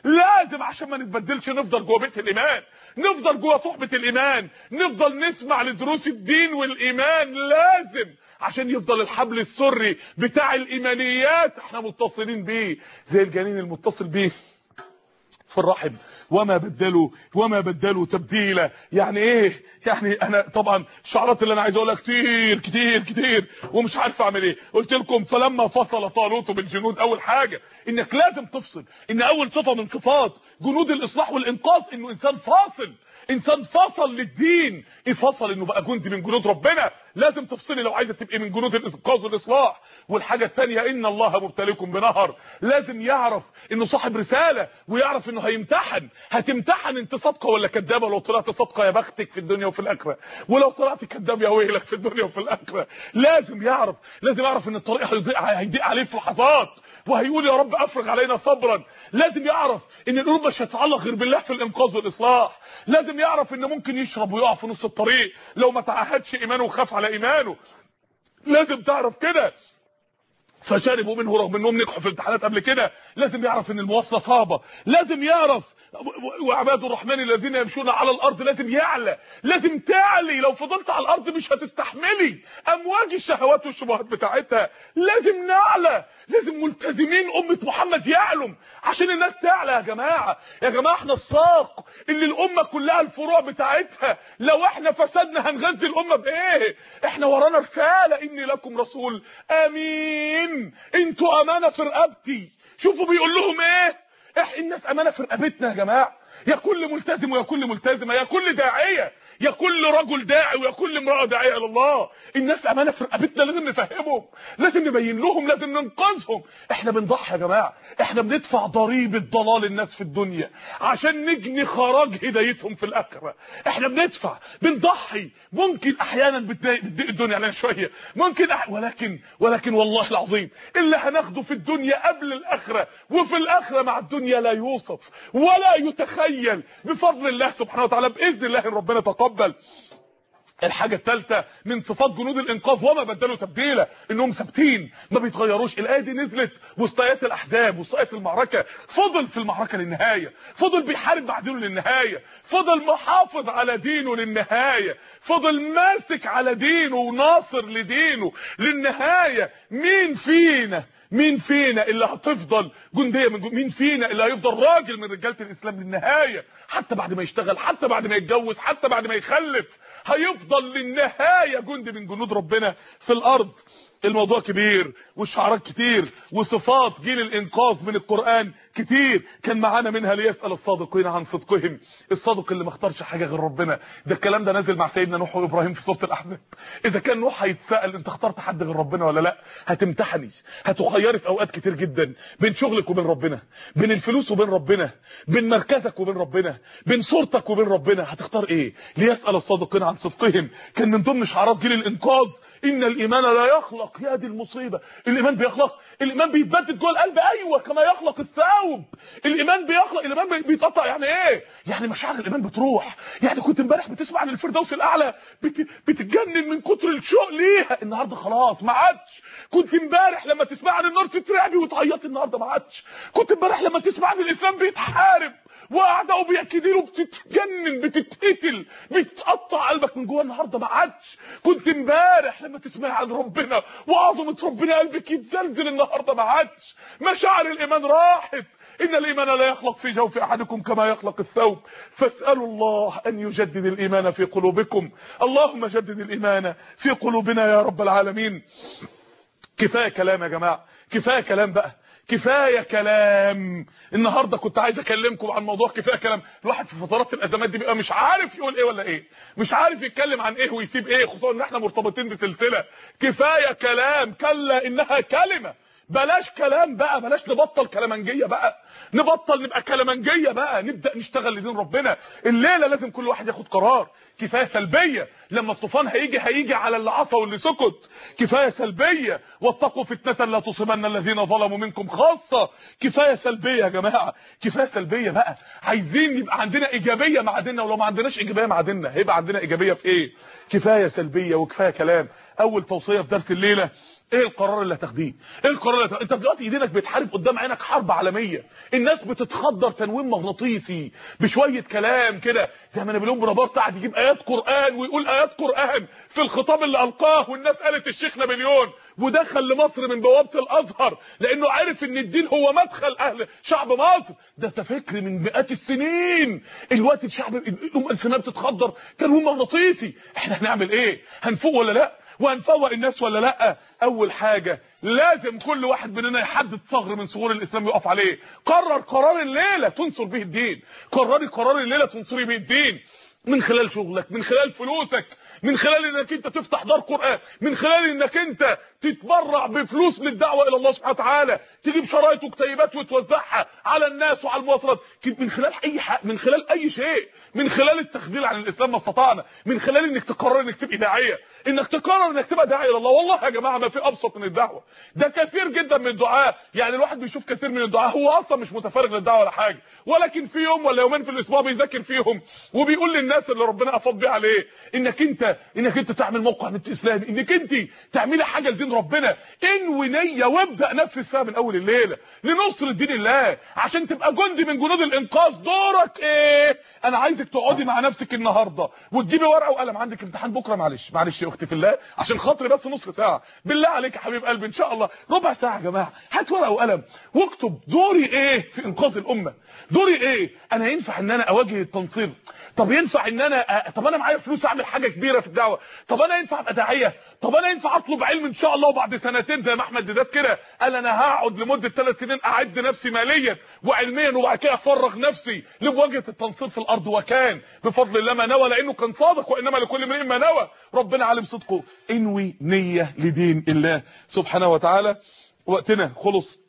لازم عشان ما نتبدلش نفضل جوه بيت الايمان، نفضل جوه صحبه الايمان، نفضل نسمع لدروس الدين والايمان، لازم عشان يفضل الحبل السري بتاع الايمانيات احنا متصلين بيه زي الجنين المتصل بيه في الرحم. وما بدلوا تبديلا. يعني ايه؟ يعني انا طبعا الشعارات اللي انا عايز اقولها كتير كتير كتير ومش عارف اعمل ايه. قلت لكم فلما فصل طالوت بالجنود، اول حاجه انك لازم تفصل، ان اول صفه من صفات جنود الاصلاح والانقاذ انه انسان فاصل، انسان فصل للدين. ايه فصل؟ انه بقى جندي من جنود ربنا. لازم تفصلي لو عايزه تبقي من جنود الانقاذ والاصلاح. والحاجه الثانيه ان الله مبتليكم بنهر، لازم يعرف انه صاحب رساله ويعرف انه هيمتحن. هتمتحن انت صادقه ولا كذابه. لو طلعت صادقه يا بختك في الدنيا وفي الاخره، ولو طلعت كذاب يا ويلك في الدنيا وفي الاخره. لازم يعرف ان الطريق هيضيق عليه في لحظات وهيقول يا رب افرغ علينا صبرا. لازم يعرف ان القلوب مش هتتعلق غير بالله في الانقاذ والاصلاح. لازم يعرف ان ممكن يشرب ويقع في نص الطريق لو ما تعهدش ايمانه وخاف على ايمانه. لازم تعرف كده. فشربوا منه رغم انهم نجحوا في الامتحانات قبل كده. لازم يعرف ان المواصله صعبه. لازم يعرف وعباد الرحمن الذين يمشون على الارض، لازم يعلى، لازم تعلي. لو فضلت على الارض مش هتستحملي امواج الشهوات والشبهات بتاعتها. لازم نعلى، لازم ملتزمين امه محمد يعلم عشان الناس تعلى. يا جماعه احنا الساق اللي الامه كلها الفروع بتاعتها. لو احنا فسدنا هنغذي الامه بايه؟ احنا ورانا رساله، اني لكم رسول امين، انتوا امانه في رقبتي. شوفوا بيقول لهم ايه؟ الناس امانه في رقبتنا يا جماعه. يا كل ملتزم ويا كل ملتزمه، يا كل داعيه، يا كل رجل داعي ويا كل امراه داعيه الى الله. الناس امانه في رقبتنا، لازم نفهمهم، لازم نبين لهم، لازم ننقذهم. احنا بنضحي يا جماعه، احنا بندفع ضريبه ضلال الناس في الدنيا عشان نجني خراج هدايتهم في الاخره. احنا بنضحي. ممكن احيانا بتضيق الدنيا علينا شويه، ممكن ولكن والله العظيم اللي هناخده في الدنيا قبل الاخره وفي الاخره مع الدنيا لا يوصف ولا يتخيل بفضل الله سبحانه وتعالى. باذن الله ربنا تقبل. الحاجه الثالثه من صفات جنود الانقاذ وما بدلوا تبديلا، انهم ثابتين ما بيتغيروش. الايه دي نزلت وسط ايات الاحزاب وسط ايات المعركه. فضل في المعركه للنهايه، فضل بيحارب مع دينه للنهايه، فضل محافظ على دينه للنهايه، فضل ماسك على دينه وناصر لدينه للنهايه. مين فينا اللي هتفضل جنديه مين فينا اللي هيفضل راجل من رجاله الاسلام للنهايه؟ حتى بعد ما يشتغل، حتى بعد ما يتجوز، حتى بعد ما يخلف، هيفضل للنهايه جندي من جنود ربنا في الارض. الموضوع كبير والشعارات كتير وصفات جيل الانقاذ من القرآن كتير. كان معانا منها ليسأل الصادقين عن صدقهم. الصادق اللي ما اختارش حاجة غير ربنا. ده الكلام ده نازل مع سيدنا نوح وابراهيم في سورة الاحزاب. اذا كان نوح هيتسأل انت اخترت حد غير ربنا ولا لا، هتمتحني، هتخيري في اوقات كتير جدا بين شغلك وبين ربنا، بين الفلوس وبين ربنا، بين مركزك وبين ربنا، بين صورتك وبين ربنا. هتختار ايه؟ ليسأل الصادقين عن صدقهم كان من ضمن شعارات جيل الانقاذ ان الايمان لا يخلق. يا دي المصيبه، الايمان بيخلق، الايمان بيتبدد جوه القلب. ايوه كما يخلق الثوب. الايمان بيخلق، الايمان بيتقطع. يعني ايه؟ يعني مشاعر الايمان بتروح. يعني كنت امبارح بتسمع عن الفردوس الاعلى بتتجنن من كتر الشوق ليها، النهارده خلاص ما عادش. كنت امبارح لما تسمع عن النار تترعبي وتعيطي، النهارده ما عادش. كنت امبارح لما تسمع عن الاسلام بيتحارب واعدائه بيكيدوا بتتجنن، بتتقتل، بيتقطع قلبك من جوه، النهارده ما عادش. كنت امبارح لما تسمع عن ربنا وعظمه ربنا قلبك يتزلزل، النهارده ما عادش. مشاعر الايمان راحت. ان الايمان لا يخلق في جوف احدكم كما يخلق الثوب فاسالوا الله ان يجدد الايمان في قلوبكم. اللهم جدد الايمان في قلوبنا يا رب العالمين. كفايه كلام يا جماعه، كفايه كلام بقى، كفايه كلام. النهارده كنت عايز اكلمكم عن موضوع كفايه كلام. الواحد في فترات الازمات دي بيبقى مش عارف يقول ايه ولا ايه، مش عارف يتكلم عن ايه ويسيب ايه، خصوصا ان احنا مرتبطين بسلسله. كفايه كلام، كلا انها كلمه. بلاش كلام بقى، بلاش نبطل كلامنجيه بقى، نبطل نبقى كلامنجيه بقى، نبدا نشتغل لدين ربنا. الليله لازم كل واحد ياخد قرار. كفايه سلبيه، لما الطوفان هيجي على اللي عصى واللي سكت. كفايه سلبيه، واتقوا فتنه لا تصيبن الذين ظلموا منكم خاصه. كفايه سلبيه يا جماعه، كفايه سلبيه بقى. عايزين يبقى عندنا ايجابيه مع ديننا، ولو ما عندناش ايجابيه مع ديننا هيبقى عندنا ايجابيه في ايه؟ كفايه سلبيه وكفايه كلام. اول توصيه في درس الليله ايه القرار اللي هتاخديه؟ ايه القرار اللي انت دلوقتي ايدينك بتحارب قدام عينك حرب عالميه، الناس بتتخدر تنويم مغناطيسي بشويه كلام كده، زي ما نابليون بونابرت قاعد يجيب ايات قران ويقول ايات قران في الخطاب اللي القاه، والناس قالت الشيخ نابليون، ودخل لمصر من بوابه الازهر لانه عارف ان الدين هو مدخل اهل شعب مصر. ده فكر من مئات السنين. الوقت الشعب الامه الاسلاميه بتتخدر تنويم مغناطيسي. احنا هنعمل ايه؟ هنفوق ولا لا؟ وهنفوق الناس ولا لا؟ اول حاجه لازم كل واحد مننا يحدد ثغر من ثغور الاسلام يقف عليه. قرار الليله تنصر به الدين، قرار الليله تنصري به الدين، من خلال شغلك، من خلال فلوسك، من خلال انك انت تفتح دار قرآن، من خلال انك انت تتبرع بفلوس للدعوة الى الله سبحانه وتعالى، تجيب شرايط وكتيبات وتوزعها على الناس وعلى المواصلات، من خلال اي حاجه، من خلال اي شيء، من خلال التخذيل عن الاسلام ما استطعنا، من خلال انك تقرر انك تبقى داعيه، انك تقرر انك تبقى داعيه الى الله. والله يا جماعه ما في ابسط من الدعوه. ده كثير جدا من الدعاء، يعني الواحد بيشوف كثير من الدعاء هو اصلا مش متفرغ للدعوه ولا حاجه، ولكن في يوم ولا يومين في الاسبوع بيذاكر فيهم وبيقول للناس اللي ربنا افاض بيه عليه انك انت تعمل موقع نت اسلامي، انك انت تعملي حاجه لدين ربنا، انوي نيه وابدا نفذ فيها من اول الليله لنصر دين الله، عشان تبقى جندي من جنود الانقاذ. دورك ايه؟ انا عايزك تقعدي مع نفسك النهارده وتجيبي ورقه وقلم، عندك امتحان بكره، معلش يا اختي في الله عشان خاطري بس نص ساعه بالله عليك يا حبيب قلبي، ان شاء الله ربع ساعه يا جماعه، هات ورقه وقلم واكتب دوري ايه في انقاذ الامه، دوري ايه؟ انا ينفع ان انا اواجه التنصير؟ طب ينفع ان طب انا معايا فلوس اعمل حاجه كبيره في الدعوه؟ طب انا ينفع ابقى داعيه؟ طب انا ينفع اطلب علم ان شاء الله وبعد سنتين زي ما احمد ديدات كده قال انا هقعد لمده 3 سنين اعد نفسي ماليا وعلميا وبعد كده افرغ نفسي لمواجهه التنصير في الارض، وكان بفضل الله ما نوى، لانه كان صادق، وانما لكل امرئ ما نوى، ربنا علم صدقه. انوي نيه لدين الله سبحانه وتعالى. وقتنا خلص.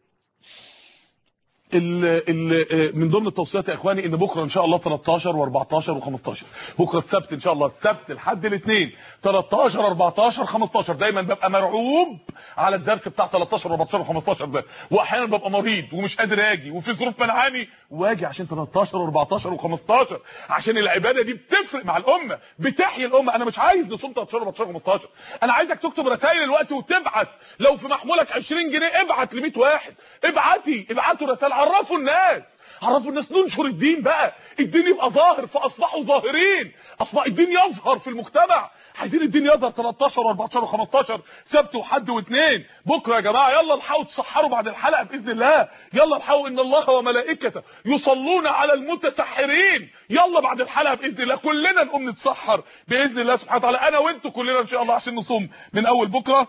من ضمن التوصيات يا اخواني ان بكره ان شاء الله 13 و14 و15، بكره السبت ان شاء الله، السبت لحد الاثنين 13 14 15، دايما ببقى مرعوب على الدرس بتاع 13 و14 و15 ده، واحيانا ببقى مريض ومش قادر اجي وفي ظروف منعاني واجي عشان 13 و14 و15، عشان العباده دي بتفرق مع الامه، بتحيي الامه. انا مش عايز نصوم 13 و14 و15، انا عايزك تكتب رسائل الوقت وتبعت، لو في محمولك 20 جنيه ابعت ل 100 واحد، ابعتوا رسائل، عرفوا الناس ننشر الدين بقى، الدين يبقى ظاهر، فاصبحوا ظاهرين، اصبح الدين يظهر في المجتمع. عايزين الدين يظهر 13 و14 و15 سبت وحد واثنين بكره يا جماعه. يلا الحقوا تسحروا بعد الحلقه باذن الله، يلا الحقوا ان الله وملائكته يصلون على المتسحرين، يلا بعد الحلقه باذن الله كلنا نقوم نتسحر باذن الله سبحانه وتعالى، انا وانتم كلنا ان شاء الله، عشان نصوم من اول بكره.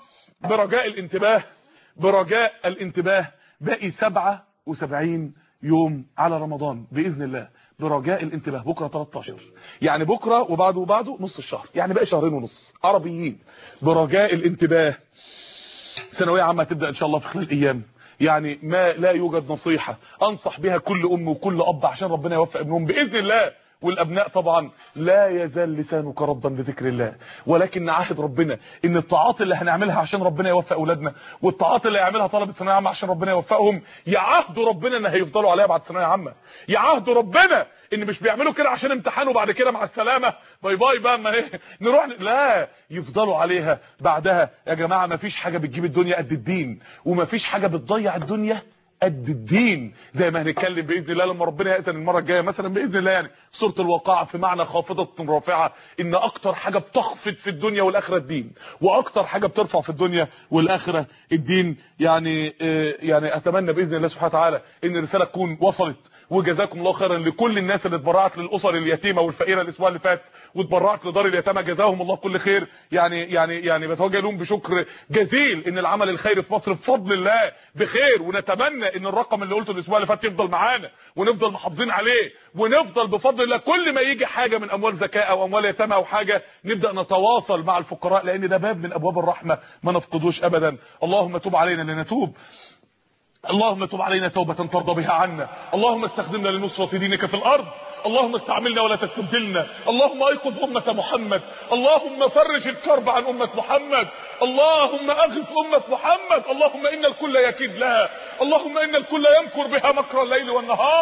برجاء الانتباه باقي 77 يوم على رمضان باذن الله، برجاء الانتباه. بكره 13، يعني بكره وبعده نص الشهر، يعني باقي شهرين ونص عربيين. برجاء الانتباه. ثانويه عامه هتبدا ان شاء الله في خلال ايام، يعني ما لا يوجد نصيحه انصح بها كل ام وكل اب عشان ربنا يوفق ابنهم باذن الله. والابناء طبعا لا يزال لسانك رضا بذكر الله، ولكن نعهد ربنا ان الطاعات اللي هنعملها عشان ربنا يوفق اولادنا، والطاعات اللي هيعملها طلبه ثانويه عامه عشان ربنا يوفقهم، يعهدوا ربنا ان هيفضلوا عليها بعد ثانويه عامه، يعهدوا ربنا ان مش بيعملوا كده عشان امتحان وبعد كده مع السلامه باي باي بقى ما نروح، لا، يفضلوا عليها بعدها. يا جماعه ما فيش حاجه بتجيب الدنيا قد الدين، وما فيش حاجه بتضيع الدنيا قد الدين، زي ما هنتكلم باذن الله لما ربنا يأذن المره الجايه مثلا باذن الله، يعني سوره الواقعه في معنى خافضه رافعه، ان اكتر حاجه بتخفض في الدنيا والاخره الدين، واكتر حاجه بترفع في الدنيا والاخره الدين. يعني اتمنى باذن الله سبحانه وتعالى ان الرساله تكون وصلت، وجزاكم الله خيرا لكل الناس اللي اتبرعت للاسر اليتيمه والفقيره الاسبوع اللي فات، واتبرعت لدار اليتامى، جزاهم الله كل خير. يعني بتوجه لهم بشكر جزيل ان العمل الخيري في مصر بفضل الله بخير، ونتمنى ان الرقم اللي قلته الاسبوع اللي فات يفضل معانا ونفضل محافظين عليه، ونفضل بفضل الله كل ما يجي حاجه من اموال زكاه او اموال يتامى او حاجه نبدا نتواصل مع الفقراء، لان ده باب من ابواب الرحمه ما نفقدوش ابدا. اللهم تب علينا لنتوب، اللهم تب علينا توبة ترضى بها عنا، اللهم استخدمنا لنصرة دينك في الارض، اللهم استعملنا ولا تستبدلنا، اللهم ايقظ امة محمد، اللهم فرج الكرب عن امة محمد، اللهم اغث امة محمد، اللهم ان الكل يكيد لها، اللهم ان الكل يمكر بها مكر الليل والنهار،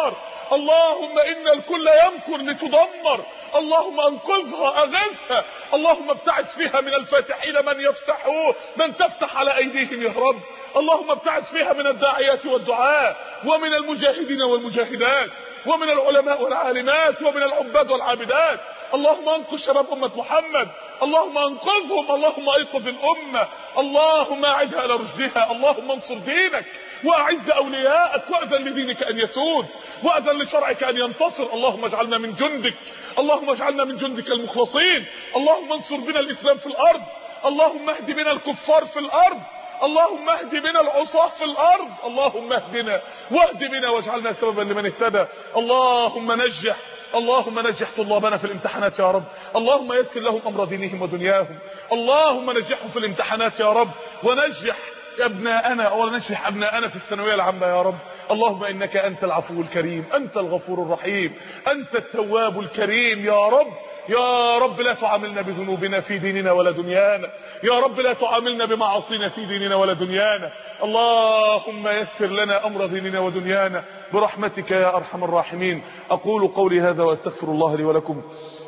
اللهم إن الكل يمكر لتدمر، اللهم انقذها اغثها، اللهم ابتعث فيها من الفاتحين من تفتح على ايديهم يا رب، اللهم ابتعث فيها من الداعيات والدعاء ومن المجاهدين والمجاهدات ومن العلماء والعالمات ومن العباد والعابدات، اللهم انقذ شباب امة محمد، اللهم انقذهم، اللهم ايقظ الامة، اللهم اعدها الى رشدها، اللهم انصر دينك واعز اولياءك واذن لدينك ان يسود واذن لشرعك ان ينتصر، اللهم اجعلنا من جندك، اللهم اجعلنا من جندك المخلصين، اللهم انصر بنا الاسلام في الارض، اللهم اهد بنا الكفار في الارض، اللهم اهد بنا العصاة في الارض، اللهم اهدنا واهد بنا واجعلنا سببا لمن اهتدى، اللهم نجح طلابنا في الامتحانات يا رب، اللهم يسر لهم امر دينهم ودنياهم، اللهم نجحهم في الامتحانات يا رب، ونجح ابناءنا في الثانويه العامه يا رب، اللهم انك انت العفو الكريم، انت الغفور الرحيم، انت التواب الكريم يا رب، يا رب لا تعاملنا بذنوبنا في ديننا ولا دنيانا، يا رب لا تعاملنا بمعاصينا في ديننا ولا دنيانا، اللهم يسر لنا امر ديننا ودنيانا برحمتك يا ارحم الراحمين. اقول قولي هذا واستغفر الله لي ولكم،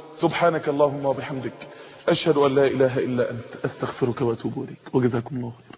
سبحانك اللهم وبحمدك اشهد ان لا اله الا انت استغفرك واتوب اليك، وجزاكم الله خيرا.